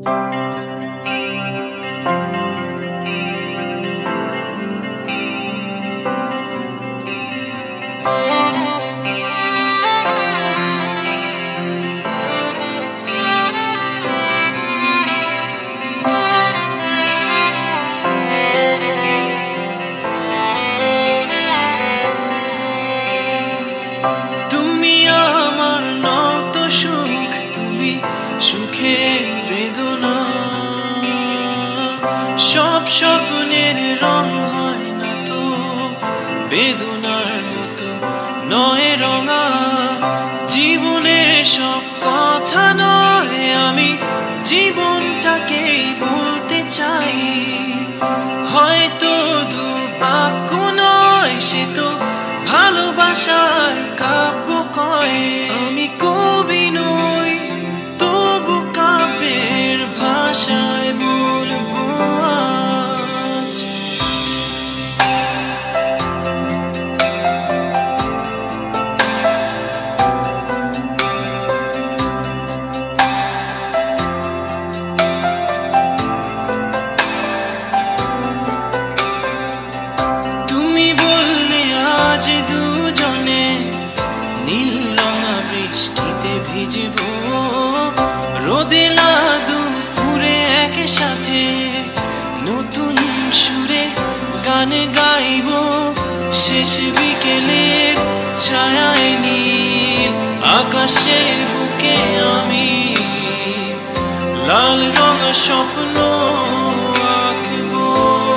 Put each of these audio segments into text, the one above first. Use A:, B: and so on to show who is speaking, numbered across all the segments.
A: তুমি আমার নত সুখ, তুমি সুখের বেদনা। সব স্বপ্নের রং হয় না তো বেদনার মতো, নয় রঙা। জীবনের সব কথা নয়, আমি জীবনটাকেই বলতে চাই। হয়তো দু বাক্য নয়, সে তো ভালোবাসার কাব্য কয়। আমি কবি নই, তবু কাব্যের ভাষায় বলবো আজ। তুমি বললে আজ দুজনে নীল রঙা বৃষ্টিতে ভিজব, রোদেলা দুপুরে একসাথে নতুন সুরে গান গাইব। শেষ বিকেলের ছায়ায় নীল আকাশের বুকে আমি লাল রঙা স্বপ্ন আঁকবো।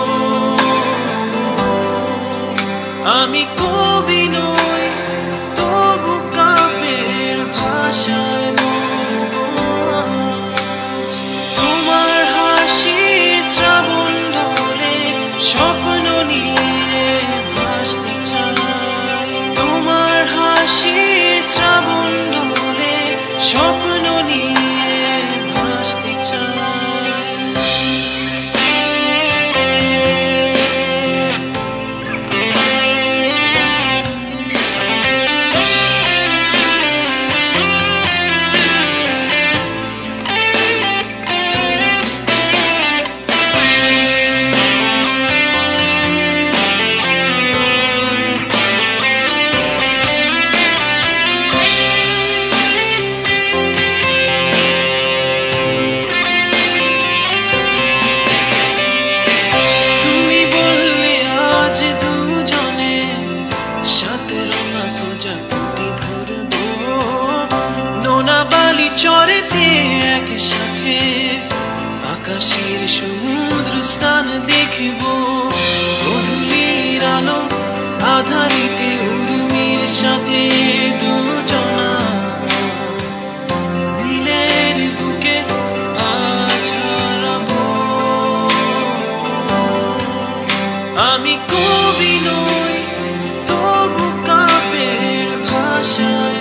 A: আমি কবি নই, তবু কাব্যের ভাষায় বলবো আজ। তোমার হাসির শ্রাবণ ঢলে স্বপ্ন নিয়ে ভাসতে চাই। তোমার হাসির শ্রাবণ ঢলে স্বপ্ন নিয়ে ভাসতে চাই। বালি চরেতে একসাথে আকাশের সমুদ্র স্থান দেখব। গধূলির আলো আধারিতে উর্মির সাথে দুজনা নীলের বুকে আজ হারাবো। আমি কবি নই, তবু কাব্যের ভাষায়